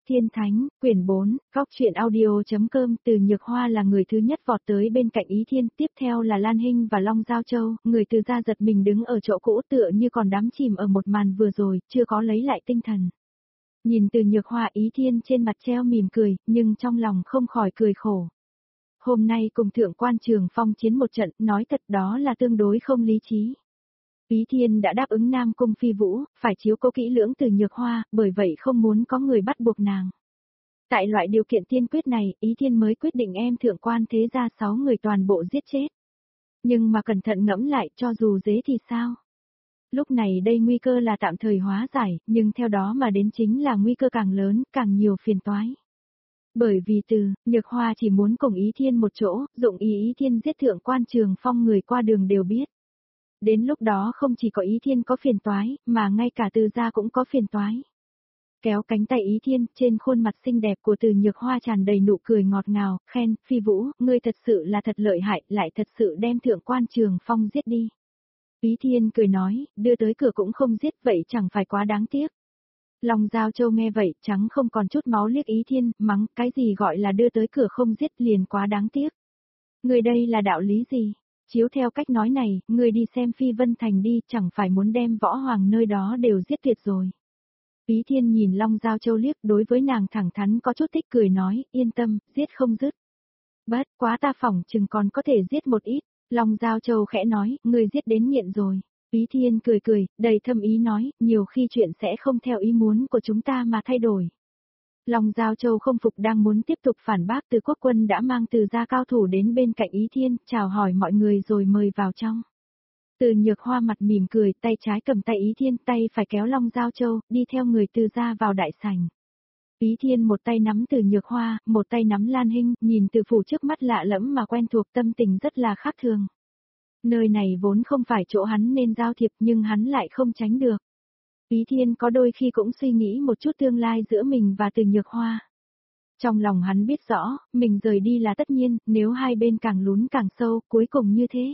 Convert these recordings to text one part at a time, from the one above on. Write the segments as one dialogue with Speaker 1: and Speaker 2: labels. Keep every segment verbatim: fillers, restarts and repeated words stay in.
Speaker 1: Tiên Thánh, quyển bốn, góc truyện audio.com. Từ Nhược Hoa là người thứ nhất vọt tới bên cạnh Ý Thiên, tiếp theo là Lan Hinh và Long Giao Châu, người Từ gia giật mình đứng ở chỗ cũ tựa như còn đắm chìm ở một màn vừa rồi, chưa có lấy lại tinh thần. Nhìn Từ Nhược Hoa, Ý Thiên trên mặt treo mỉm cười, nhưng trong lòng không khỏi cười khổ. Hôm nay cùng Thượng Quan Trường Phong chiến một trận, nói thật đó là tương đối không lý trí. Ý Thiên đã đáp ứng Nam Cung Phi Vũ, phải chiếu cố kỹ lưỡng Từ Nhược Hoa, bởi vậy không muốn có người bắt buộc nàng. Tại loại điều kiện tiên quyết này, Ý Thiên mới quyết định em Thượng Quan thế gia sáu người toàn bộ giết chết. Nhưng mà cẩn thận ngẫm lại, cho dù dễ thì sao? Lúc này đây nguy cơ là tạm thời hóa giải, nhưng theo đó mà đến chính là nguy cơ càng lớn, càng nhiều phiền toái. Bởi vì Từ Nhược Hoa chỉ muốn cùng Ý Thiên một chỗ, dụng ý Ý Thiên giết Thượng Quan Trường Phong người qua đường đều biết. Đến lúc đó không chỉ có Ý Thiên có phiền toái, mà ngay cả Từ gia cũng có phiền toái. Kéo cánh tay Ý Thiên, trên khuôn mặt xinh đẹp của Từ Nhược Hoa tràn đầy nụ cười ngọt ngào, khen, Phi Vũ, ngươi thật sự là thật lợi hại, lại thật sự đem Thượng Quan Trường Phong giết đi. Ý Thiên cười nói, đưa tới cửa cũng không giết, vậy chẳng phải quá đáng tiếc. Long Giao Châu nghe vậy, trắng không còn chút máu liếc Ý Thiên, mắng, cái gì gọi là đưa tới cửa không giết liền quá đáng tiếc. Người đây là đạo lý gì? Chiếu theo cách nói này, người đi xem Phi Vân Thành đi, chẳng phải muốn đem võ hoàng nơi đó đều giết tuyệt rồi. Ý Thiên nhìn Long Giao Châu liếc, đối với nàng thẳng thắn có chút thích cười nói, yên tâm, giết không dứt. Bất quá ta phỏng chừng còn có thể giết một ít. Long Giao Châu khẽ nói, người giết đến nghiện rồi. Ý Thiên cười cười, đầy thâm ý nói, nhiều khi chuyện sẽ không theo ý muốn của chúng ta mà thay đổi. Long Giao Châu không phục đang muốn tiếp tục phản bác, Từ Quốc Quân đã mang Từ gia cao thủ đến bên cạnh Ý Thiên, chào hỏi mọi người rồi mời vào trong. Từ Nhược Hoa mặt mỉm cười, tay trái cầm tay Ý Thiên, tay phải kéo Long Giao Châu, đi theo người Từ gia vào đại sảnh. Ý Thiên một tay nắm Từ Nhược Hoa, một tay nắm Lan Hinh, nhìn Từ phủ trước mắt lạ lẫm mà quen thuộc, tâm tình rất là khác thường. Nơi này vốn không phải chỗ hắn nên giao thiệp, nhưng hắn lại không tránh được. Ý Thiên có đôi khi cũng suy nghĩ một chút tương lai giữa mình và Từ Nhược Hoa. Trong lòng hắn biết rõ, mình rời đi là tất nhiên, nếu hai bên càng lún càng sâu, cuối cùng như thế.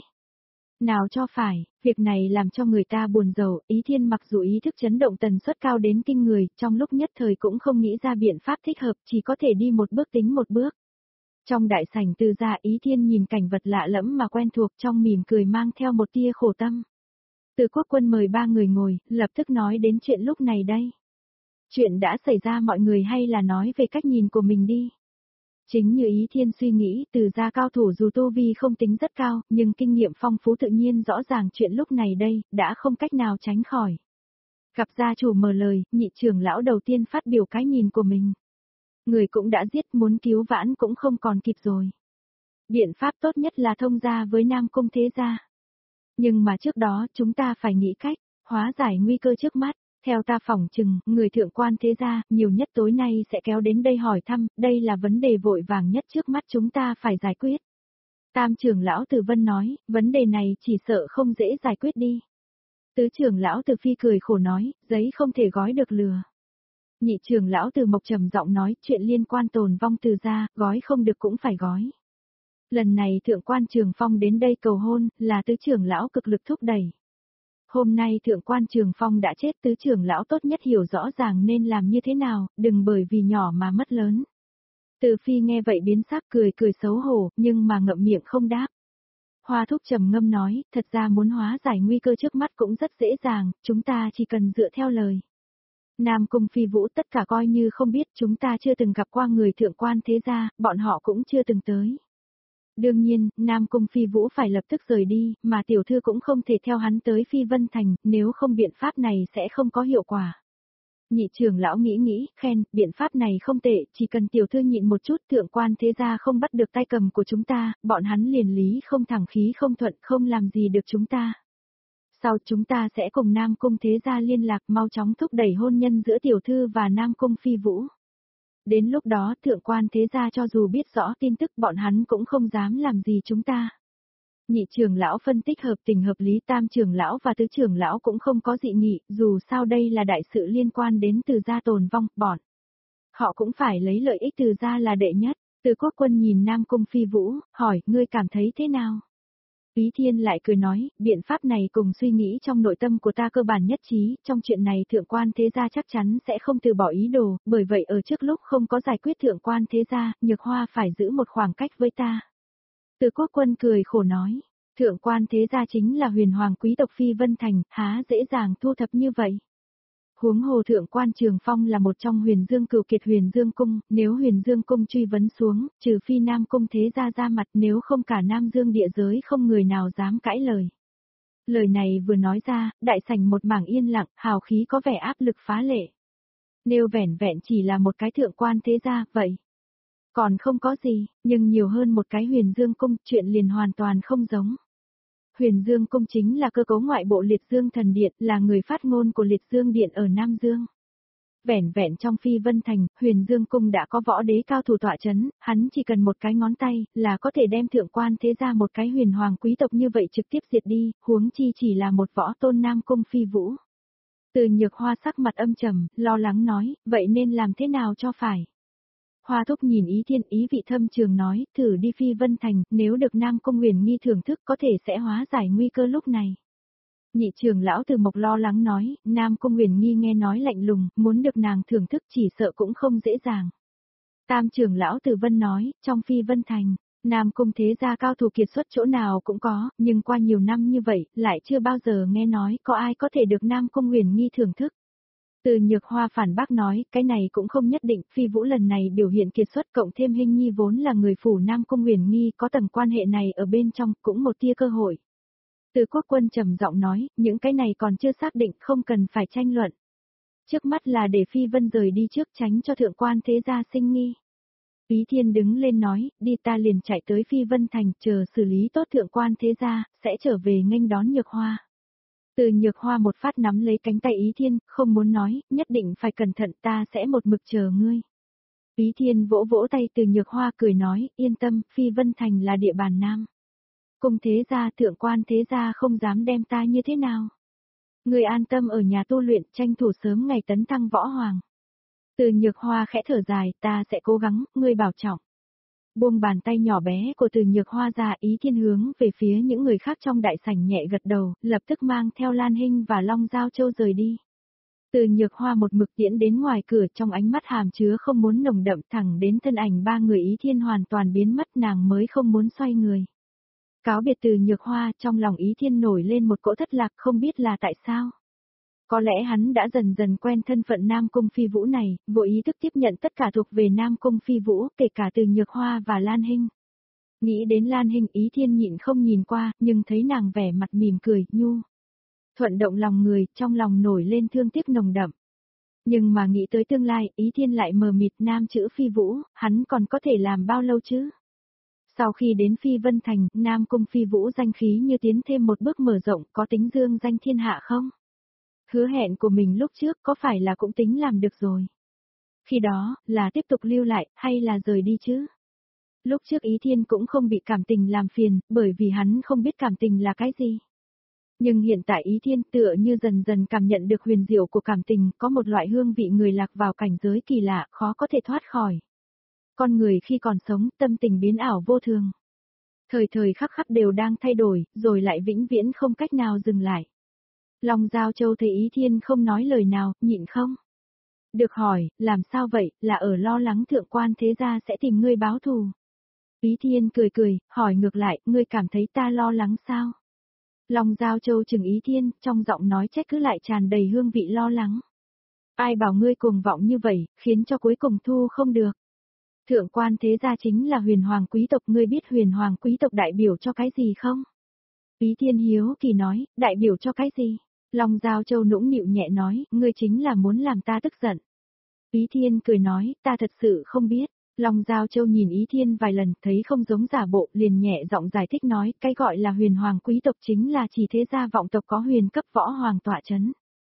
Speaker 1: Nào cho phải, việc này làm cho người ta buồn rầu, Ý Thiên mặc dù ý thức chấn động tần suất cao đến kinh người, trong lúc nhất thời cũng không nghĩ ra biện pháp thích hợp, chỉ có thể đi một bước tính một bước. Trong đại sảnh Từ gia, Ý Thiên nhìn cảnh vật lạ lẫm mà quen thuộc, trong mỉm cười mang theo một tia khổ tâm. Từ Quốc Quân mời ba người ngồi, lập tức nói đến chuyện lúc này đây. Chuyện đã xảy ra mọi người hay là nói về cách nhìn của mình đi. Chính như Ý Thiên suy nghĩ, Từ gia cao thủ dù tu vi không tính rất cao, nhưng kinh nghiệm phong phú tự nhiên rõ ràng chuyện lúc này đây, đã không cách nào tránh khỏi. Gặp gia chủ mở lời, nhị trưởng lão đầu tiên phát biểu cái nhìn của mình. Người cũng đã giết, muốn cứu vãn cũng không còn kịp rồi. Biện pháp tốt nhất là thông gia với Nam Cung thế gia. Nhưng mà trước đó chúng ta phải nghĩ cách, hóa giải nguy cơ trước mắt. Theo ta phỏng chừng, người Thượng Quan thế gia, nhiều nhất tối nay sẽ kéo đến đây hỏi thăm, đây là vấn đề vội vàng nhất trước mắt chúng ta phải giải quyết. Tam trưởng lão Từ Vân nói, vấn đề này chỉ sợ không dễ giải quyết đi. Tứ trưởng lão Từ Phi cười khổ nói, giấy không thể gói được lừa. Nhị trưởng lão Từ Mộc trầm giọng nói, chuyện liên quan tồn vong Từ gia, gói không được cũng phải gói. Lần này Thượng Quan Trường Phong đến đây cầu hôn, là tứ trưởng lão cực lực thúc đẩy. Hôm nay Thượng Quan Trường Phong đã chết, tứ trưởng lão tốt nhất hiểu rõ ràng nên làm như thế nào, đừng bởi vì nhỏ mà mất lớn. Từ Phi nghe vậy biến sắc, cười cười xấu hổ, nhưng mà ngậm miệng không đáp. Hoa Thúc trầm ngâm nói, thật ra muốn hóa giải nguy cơ trước mắt cũng rất dễ dàng, chúng ta chỉ cần dựa theo lời. Nam Cung Phi Vũ tất cả coi như không biết, chúng ta chưa từng gặp qua người Thượng Quan thế gia, bọn họ cũng chưa từng tới. Đương nhiên, Nam Cung Phi Vũ phải lập tức rời đi, mà tiểu thư cũng không thể theo hắn tới Phi Vân Thành, nếu không biện pháp này sẽ không có hiệu quả. Nhị trưởng lão nghĩ nghĩ, khen, biện pháp này không tệ, chỉ cần tiểu thư nhịn một chút, Thượng Quan thế gia không bắt được tay cầm của chúng ta, bọn hắn liền lý không thẳng khí không thuận, không làm gì được chúng ta. Sau chúng ta sẽ cùng Nam Cung thế gia liên lạc, mau chóng thúc đẩy hôn nhân giữa tiểu thư và Nam Cung Phi Vũ. Đến lúc đó Thượng Quan thế gia cho dù biết rõ tin tức bọn hắn cũng không dám làm gì chúng ta. Nhị trưởng lão phân tích hợp tình hợp lý, tam trưởng lão và tứ trưởng lão cũng không có dị nghị, dù sao đây là đại sự liên quan đến Từ gia tồn vong, bọn. Họ cũng phải lấy lợi ích Từ gia là đệ nhất. Từ Quốc Quân nhìn Nam Cung Phi Vũ, hỏi, ngươi cảm thấy thế nào? Ý Thiên lại cười nói, biện pháp này cùng suy nghĩ trong nội tâm của ta cơ bản nhất trí, trong chuyện này thượng quan thế gia chắc chắn sẽ không từ bỏ ý đồ, bởi vậy ở trước lúc không có giải quyết thượng quan thế gia, Nhược Hoa phải giữ một khoảng cách với ta. Từ Quốc Quân cười khổ nói, thượng quan thế gia chính là huyền hoàng quý tộc Phi Vân Thành, há dễ dàng thu thập như vậy. Huống hồ thượng quan Trường Phong là một trong huyền dương cửu kiệt huyền dương cung, nếu huyền dương cung truy vấn xuống, trừ phi nam cung thế gia ra mặt, nếu không cả nam dương địa giới không người nào dám cãi lời. Lời này vừa nói ra, đại sảnh một mảng yên lặng, hào khí có vẻ áp lực phá lệ. Nếu vẻn vẹn chỉ là một cái thượng quan thế gia, vậy còn không có gì, nhưng nhiều hơn một cái huyền dương cung, chuyện liền hoàn toàn không giống. Huyền Dương Cung chính là cơ cấu ngoại bộ Liệt Dương Thần Điện, là người phát ngôn của Liệt Dương Điện ở Nam Dương. Vẻn vẹn trong Phi Vân Thành, Huyền Dương Cung đã có võ đế cao thủ tọa chấn, hắn chỉ cần một cái ngón tay, là có thể đem thượng quan thế ra một cái huyền hoàng quý tộc như vậy trực tiếp diệt đi, huống chi chỉ là một võ tôn Nam Cung Phi Vũ. Từ Nhược Hoa sắc mặt âm trầm, lo lắng nói, vậy nên làm thế nào cho phải? Hoa Thúc nhìn Ý Thiên ý vị thâm trường nói, thử đi Phi Vân Thành, nếu được Nam Cung Huyền Nghi thưởng thức có thể sẽ hóa giải nguy cơ lúc này. Nhị trưởng lão Từ Mộc lo lắng nói, Nam Cung Huyền Nghi nghe nói lạnh lùng, muốn được nàng thưởng thức chỉ sợ cũng không dễ dàng. Tam trưởng lão Từ Vân nói, trong Phi Vân Thành, Nam Cung thế gia cao thủ kiệt xuất chỗ nào cũng có, nhưng qua nhiều năm như vậy, lại chưa bao giờ nghe nói có ai có thể được Nam Cung Huyền Nghi thưởng thức. Từ Nhược Hoa phản bác nói, cái này cũng không nhất định, Phi Vũ lần này biểu hiện kiệt xuất cộng thêm Hinh Nhi vốn là người phủ Nam Cung Huyền Nghi có tầng quan hệ này ở bên trong, cũng một tia cơ hội. Từ Quốc Quân trầm giọng nói, những cái này còn chưa xác định, không cần phải tranh luận. Trước mắt là để Phi Vân rời đi trước tránh cho thượng quan thế gia sinh nghi. Ý Thiên đứng lên nói, đi ta liền chạy tới Phi Vân Thành, chờ xử lý tốt thượng quan thế gia, sẽ trở về nghênh đón Nhược Hoa. Từ Nhược Hoa một phát nắm lấy cánh tay Ý Thiên, không muốn nói, nhất định phải cẩn thận, ta sẽ một mực chờ ngươi. Ý Thiên vỗ vỗ tay Từ Nhược Hoa cười nói, yên tâm, Phi Vân Thành là địa bàn nam. Cung thế gia thượng quan thế gia không dám đem ta như thế nào. Ngươi an tâm ở nhà tu luyện, tranh thủ sớm ngày tấn thăng võ hoàng. Từ Nhược Hoa khẽ thở dài, ta sẽ cố gắng, ngươi bảo trọng. Buông bàn tay nhỏ bé của Từ Nhược Hoa ra, Ý Thiên hướng về phía những người khác trong đại sảnh nhẹ gật đầu, lập tức mang theo Lan Hinh và Long Giao Châu rời đi. Từ Nhược Hoa một mực tiễn đến ngoài cửa, trong ánh mắt hàm chứa không muốn nồng đậm, thẳng đến thân ảnh ba người Ý Thiên hoàn toàn biến mất, nàng mới không muốn xoay người. Cáo biệt Từ Nhược Hoa, trong lòng Ý Thiên nổi lên một cỗ thất lạc, không biết là tại sao. Có lẽ hắn đã dần dần quen thân phận Nam Cung Phi Vũ này, vô ý thức tiếp nhận tất cả thuộc về Nam Cung Phi Vũ, kể cả Từ Nhược Hoa và Lan Hinh. Nghĩ đến Lan Hinh, Ý Thiên nhịn không nhìn qua, nhưng thấy nàng vẻ mặt mỉm cười, nhu. Thuận động lòng người, trong lòng nổi lên thương tiếc nồng đậm. Nhưng mà nghĩ tới tương lai, Ý Thiên lại mờ mịt, nam chữ Phi Vũ, hắn còn có thể làm bao lâu chứ? Sau khi đến Phi Vân Thành, Nam Cung Phi Vũ danh khí như tiến thêm một bước mở rộng, có tính dương danh thiên hạ không? Hứa hẹn của mình lúc trước có phải là cũng tính làm được rồi? Khi đó, là tiếp tục lưu lại, hay là rời đi chứ? Lúc trước Ý Thiên cũng không bị cảm tình làm phiền, bởi vì hắn không biết cảm tình là cái gì. Nhưng hiện tại Ý Thiên tựa như dần dần cảm nhận được huyền diệu của cảm tình, có một loại hương vị người lạc vào cảnh giới kỳ lạ, khó có thể thoát khỏi. Con người khi còn sống, tâm tình biến ảo vô thường. Thời thời khắc khắc đều đang thay đổi, rồi lại vĩnh viễn không cách nào dừng lại. Long Giao Châu thấy Ý Thiên không nói lời nào, nhịn không? Được hỏi, làm sao vậy, là ở lo lắng thượng quan thế gia sẽ tìm ngươi báo thù. Ý Thiên cười cười, hỏi ngược lại, ngươi cảm thấy ta lo lắng sao? Long Giao Châu chừng Ý Thiên, trong giọng nói trách cứ lại tràn đầy hương vị lo lắng. Ai bảo ngươi cuồng vọng như vậy, khiến cho cuối cùng thu không được. Thượng quan thế gia chính là huyền hoàng quý tộc, ngươi biết huyền hoàng quý tộc đại biểu cho cái gì không? Ý Thiên hiếu kỳ nói, đại biểu cho cái gì? Long Giao Châu nũng nịu nhẹ nói, ngươi chính là muốn làm ta tức giận. Ý Thiên cười nói, ta thật sự không biết. Long Giao Châu nhìn Ý Thiên vài lần, thấy không giống giả bộ, liền nhẹ giọng giải thích nói, cái gọi là huyền hoàng quý tộc chính là chỉ thế gia vọng tộc có huyền cấp võ hoàng tọa chấn.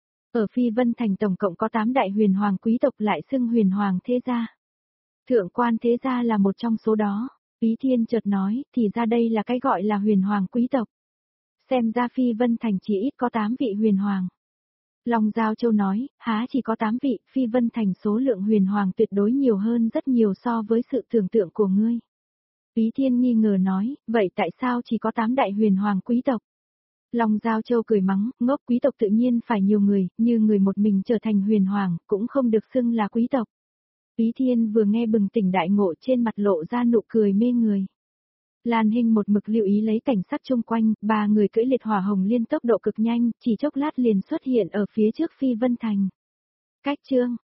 Speaker 1: Ở Phi Vân Thành tổng cộng có tám đại huyền hoàng quý tộc lại xưng huyền hoàng thế gia. Thượng quan thế gia là một trong số đó. Ý Thiên chợt nói, thì ra đây là cái gọi là huyền hoàng quý tộc. Xem ra Phi Vân Thành chỉ ít có tám vị huyền hoàng. Long Giao Châu nói, há chỉ có tám vị, Phi Vân Thành số lượng huyền hoàng tuyệt đối nhiều hơn rất nhiều so với sự tưởng tượng của ngươi. Ý Thiên nghi ngờ nói, vậy tại sao chỉ có tám đại huyền hoàng quý tộc? Long Giao Châu cười mắng, ngốc, quý tộc tự nhiên phải nhiều người, như người một mình trở thành huyền hoàng, cũng không được xưng là quý tộc. Ý Thiên vừa nghe bừng tỉnh đại ngộ, trên mặt lộ ra nụ cười mê người. Lan Hinh một mực lưu ý lấy cảnh sát chung quanh, ba người cưỡi liệt hỏa hồng liên tốc độ cực nhanh, chỉ chốc lát liền xuất hiện ở phía trước Phi Vân Thành. Cách chương